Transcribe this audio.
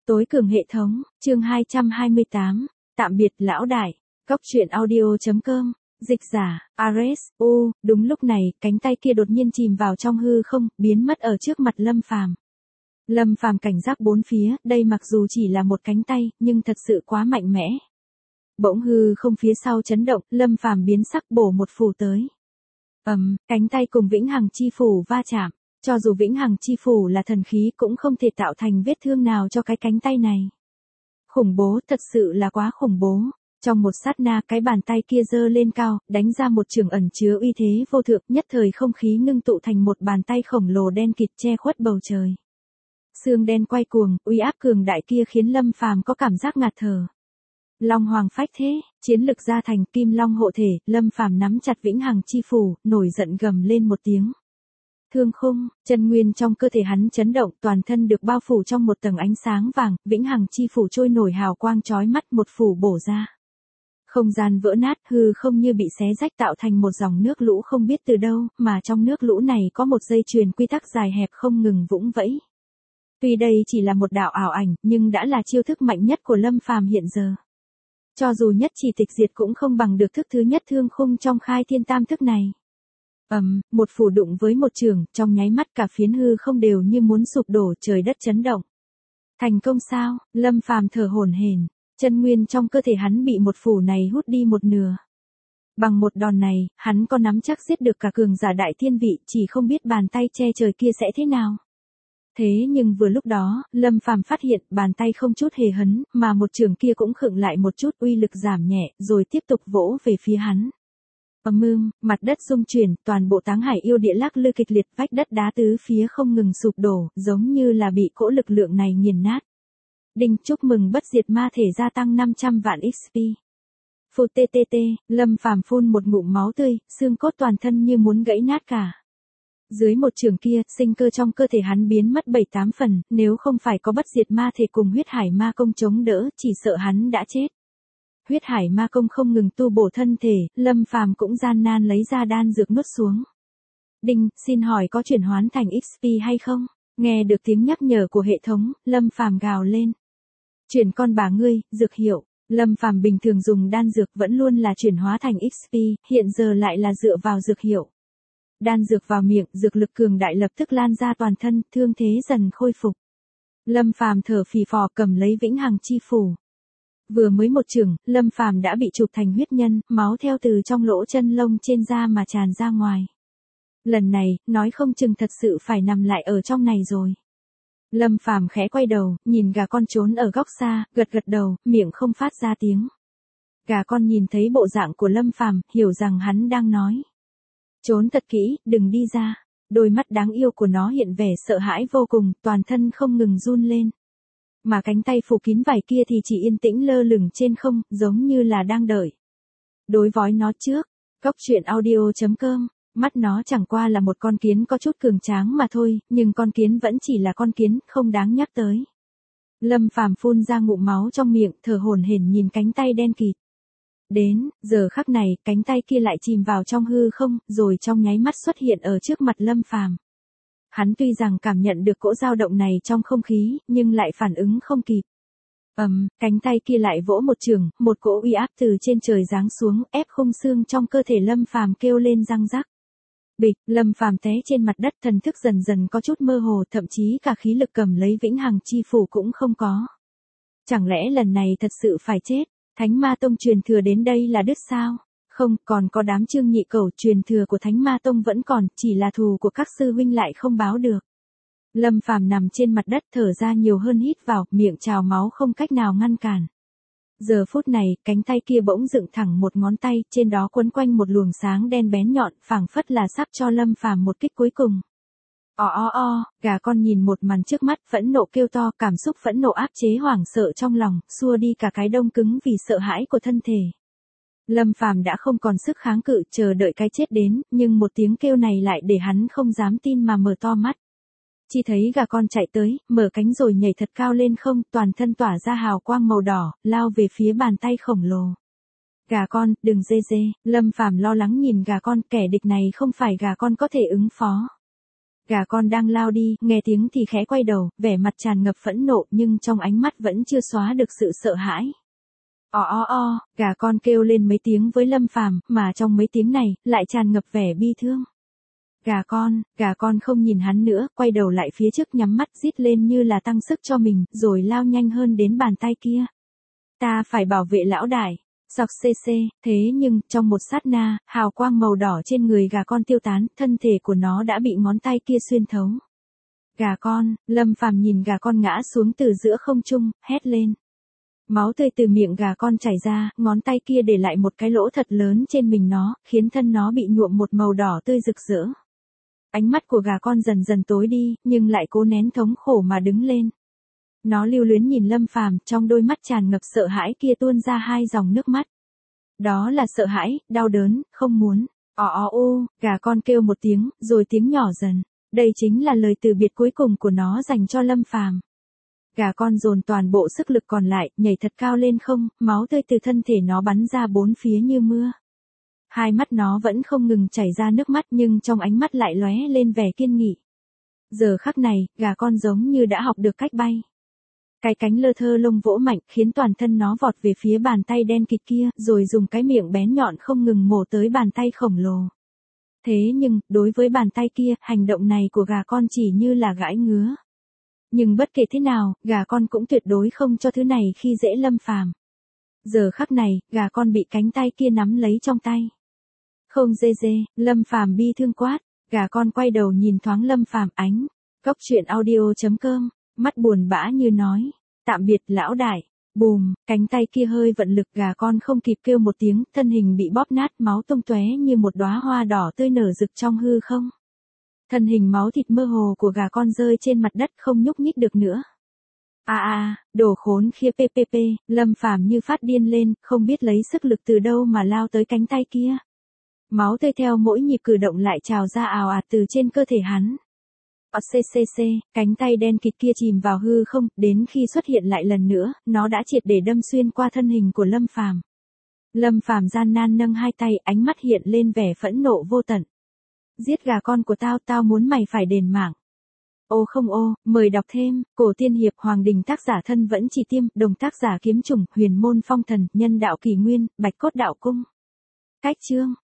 Tối cường hệ thống, chương 228, tạm biệt lão đại, góc truyện audio.com, dịch giả, Ares, đúng lúc này, cánh tay kia đột nhiên chìm vào trong hư không, biến mất ở trước mặt Lâm Phàm. Lâm Phàm cảnh giác bốn phía, đây mặc dù chỉ là một cánh tay, nhưng thật sự quá mạnh mẽ. Bỗng hư không phía sau chấn động, Lâm Phàm biến sắc bổ một phù tới. Cánh tay cùng Vĩnh Hằng chi phủ va chạm. Cho dù Vĩnh Hằng chi phủ là thần khí cũng không thể tạo thành vết thương nào cho cái cánh tay này. Khủng bố, thật sự là quá khủng bố. Trong một sát na cái bàn tay kia giơ lên cao, đánh ra một chưởng ẩn chứa uy thế vô thượng, nhất thời không khí ngưng tụ thành một bàn tay khổng lồ đen kịt che khuất bầu trời. Xương đen quay cuồng, uy áp cường đại kia khiến Lâm Phàm có cảm giác ngạt thở. Long hoàng phách thế, chiến lực gia thành kim long hộ thể, Lâm Phàm nắm chặt Vĩnh Hằng chi phủ, nổi giận gầm lên một tiếng. Thương khung, chân nguyên trong cơ thể hắn chấn động, toàn thân được bao phủ trong một tầng ánh sáng vàng, Vĩnh Hằng chi phủ trôi nổi hào quang chói mắt, một phủ bổ ra. Không gian vỡ nát, hư không như bị xé rách tạo thành một dòng nước lũ không biết từ đâu, mà trong nước lũ này có một dây chuyền quy tắc dài hẹp không ngừng vũng vẫy. Tuy đây chỉ là một đạo ảo ảnh, nhưng đã là chiêu thức mạnh nhất của Lâm Phàm hiện giờ. Cho dù nhất chỉ tịch diệt cũng không bằng được thức thứ nhất thương khung trong khai thiên tam thức này. Một phủ đụng với một trường, trong nháy mắt cả phiến hư không đều như muốn sụp đổ, trời đất chấn động. Thành công sao? Lâm Phàm thở hổn hển, chân nguyên trong cơ thể hắn bị một phủ này hút đi một nửa. Bằng một đòn này, hắn có nắm chắc giết được cả cường giả đại thiên vị, chỉ không biết bàn tay che trời kia sẽ thế nào. Thế nhưng vừa lúc đó, Lâm Phàm phát hiện bàn tay không chút hề hấn, mà một trường kia cũng khựng lại một chút, uy lực giảm nhẹ, rồi tiếp tục vỗ về phía hắn. Mặt đất rung chuyển, toàn bộ Táng Hải yêu địa lắc lư kịch liệt, vách đất đá tứ phía không ngừng sụp đổ, giống như là bị cỗ lực lượng này nghiền nát. Đinh, chúc mừng bất diệt ma thể gia tăng 500 vạn XP. Phụt TTT, Lâm Phàm phun một ngụm máu tươi, xương cốt toàn thân như muốn gãy nát cả. Dưới một trường kia, sinh cơ trong cơ thể hắn biến mất 7-8 phần, nếu không phải có bất diệt ma thể cùng huyết hải ma công chống đỡ, chỉ sợ hắn đã chết. Huyết hải ma công không ngừng tu bổ thân thể, Lâm Phàm cũng gian nan lấy ra đan dược nuốt xuống. Đinh, xin hỏi có chuyển hoán thành XP hay không? Nghe được tiếng nhắc nhở của hệ thống, Lâm Phàm gào lên. Chuyển con bà ngươi, dược hiệu. Lâm Phàm bình thường dùng đan dược vẫn luôn là chuyển hóa thành XP, hiện giờ lại là dựa vào dược hiệu. Đan dược vào miệng, dược lực cường đại lập tức lan ra toàn thân, thương thế dần khôi phục. Lâm Phàm thở phì phò cầm lấy Vĩnh Hằng chi phủ. Vừa mới một chưởng, Lâm Phàm đã bị chụp thành huyết nhân, máu theo từ trong lỗ chân lông trên da mà tràn ra ngoài. Lần này, nói không chừng thật sự phải nằm lại ở trong này rồi. Lâm Phàm khẽ quay đầu, nhìn gà con trốn ở góc xa, gật gật đầu, miệng không phát ra tiếng. Gà con nhìn thấy bộ dạng của Lâm Phàm, hiểu rằng hắn đang nói. Trốn thật kỹ, đừng đi ra. Đôi mắt đáng yêu của nó hiện vẻ sợ hãi vô cùng, toàn thân không ngừng run lên. Mà cánh tay phủ kín vải kia thì chỉ yên tĩnh lơ lửng trên không, giống như là đang đợi. Đối với nó trước, góc truyện audio.com, mắt nó chẳng qua là một con kiến có chút cường tráng mà thôi, nhưng con kiến vẫn chỉ là con kiến, không đáng nhắc tới. Lâm Phàm phun ra ngụm máu trong miệng, thở hổn hển nhìn cánh tay đen kịt. Đến, giờ khắc này, cánh tay kia lại chìm vào trong hư không, rồi trong nháy mắt xuất hiện ở trước mặt Lâm Phàm. Hắn tuy rằng cảm nhận được cỗ dao động này trong không khí, nhưng lại phản ứng không kịp. Cánh tay kia lại vỗ một trường, một cỗ uy áp từ trên trời giáng xuống, ép khung xương trong cơ thể Lâm Phàm kêu lên răng rắc. Bịch, Lâm Phàm té trên mặt đất, thần thức dần dần có chút mơ hồ, thậm chí cả khí lực cầm lấy Vĩnh Hằng chi phủ cũng không có. Chẳng lẽ lần này thật sự phải chết? Thánh Ma Tông truyền thừa đến đây là đứt sao? Không, còn có đám Trương Nhị Cẩu, truyền thừa của Thánh Ma Tông vẫn còn, chỉ là thù của các sư huynh lại không báo được. Lâm Phàm nằm trên mặt đất thở ra nhiều hơn hít vào, miệng trào máu không cách nào ngăn cản. Giờ phút này, cánh tay kia bỗng dựng thẳng một ngón tay, trên đó quấn quanh một luồng sáng đen bén nhọn, phảng phất là sắp cho Lâm Phàm một kích cuối cùng. Gà con nhìn một màn trước mắt, phẫn nộ kêu to, cảm xúc phẫn nộ áp chế hoảng sợ trong lòng, xua đi cả cái đông cứng vì sợ hãi của thân thể. Lâm Phàm đã không còn sức kháng cự, chờ đợi cái chết đến, nhưng một tiếng kêu này lại để hắn không dám tin mà mở to mắt. Chỉ thấy gà con chạy tới, mở cánh rồi nhảy thật cao lên không, toàn thân tỏa ra hào quang màu đỏ, lao về phía bàn tay khổng lồ. Gà con, đừng dê dê, Lâm Phàm lo lắng nhìn gà con, kẻ địch này không phải gà con có thể ứng phó. Gà con đang lao đi, nghe tiếng thì khẽ quay đầu, vẻ mặt tràn ngập phẫn nộ nhưng trong ánh mắt vẫn chưa xóa được sự sợ hãi. Gà con kêu lên mấy tiếng với Lâm Phàm, mà trong mấy tiếng này, lại tràn ngập vẻ bi thương. Gà con không nhìn hắn nữa, quay đầu lại phía trước nhắm mắt rít lên như là tăng sức cho mình, rồi lao nhanh hơn đến bàn tay kia. Ta phải bảo vệ lão đại. Sọc cc, thế nhưng, trong một sát na, hào quang màu đỏ trên người gà con tiêu tán, thân thể của nó đã bị ngón tay kia xuyên thấu. Gà con, Lâm Phàm nhìn gà con ngã xuống từ giữa không trung, hét lên. Máu tươi từ miệng gà con chảy ra, ngón tay kia để lại một cái lỗ thật lớn trên mình nó, khiến thân nó bị nhuộm một màu đỏ tươi rực rỡ. Ánh mắt của gà con dần dần tối đi, nhưng lại cố nén thống khổ mà đứng lên. Nó lưu luyến nhìn Lâm Phàm, trong đôi mắt tràn ngập sợ hãi kia tuôn ra 2 dòng nước mắt. Đó là sợ hãi, đau đớn, không muốn. Gà con kêu một tiếng, rồi tiếng nhỏ dần. Đây chính là lời từ biệt cuối cùng của nó dành cho Lâm Phàm. Gà con dồn toàn bộ sức lực còn lại, nhảy thật cao lên không, máu tươi từ thân thể nó bắn ra bốn phía như mưa. Hai mắt nó vẫn không ngừng chảy ra nước mắt nhưng trong ánh mắt lại lóe lên vẻ kiên nghị. Giờ khắc này, gà con giống như đã học được cách bay. Cái cánh lơ thơ lông vỗ mạnh khiến toàn thân nó vọt về phía bàn tay đen kịt kia, rồi dùng cái miệng bén nhọn không ngừng mổ tới bàn tay khổng lồ. Thế nhưng, đối với bàn tay kia, hành động này của gà con chỉ như là gãi ngứa. Nhưng bất kể thế nào, gà con cũng tuyệt đối không cho thứ này khi dễ Lâm Phàm. Giờ khắc này, gà con bị cánh tay kia nắm lấy trong tay. Không dê, Lâm Phàm bi thương quát, gà con quay đầu nhìn thoáng Lâm Phàm ánh. Cốc truyện audio.com, mắt buồn bã như nói, tạm biệt lão đại. Bùm, cánh tay kia hơi vận lực, gà con không kịp kêu một tiếng, thân hình bị bóp nát, máu tung tóe như một đóa hoa đỏ tươi nở rực trong hư không. Thân hình máu thịt mơ hồ của gà con rơi trên mặt đất không nhúc nhích được nữa. Đồ khốn khía ppp, Lâm Phàm như phát điên lên, không biết lấy sức lực từ đâu mà lao tới cánh tay kia. Máu tươi theo mỗi nhịp cử động lại trào ra ào ạt từ trên cơ thể hắn. Cánh tay đen kịt kia chìm vào hư không, đến khi xuất hiện lại lần nữa, nó đã triệt để đâm xuyên qua thân hình của Lâm Phàm. Lâm Phàm gian nan nâng hai tay, ánh mắt hiện lên vẻ phẫn nộ vô tận. Giết gà con của tao, tao muốn mày phải đền mạng. Mời đọc thêm, Cổ Tiên Hiệp Hoàng Đình tác giả Thân Vẫn Chỉ Tiêm, đồng tác giả Kiếm Trùng, Huyền Môn Phong Thần, Nhân Đạo Kỳ Nguyên, Bạch Cốt Đạo Cung. Cách chương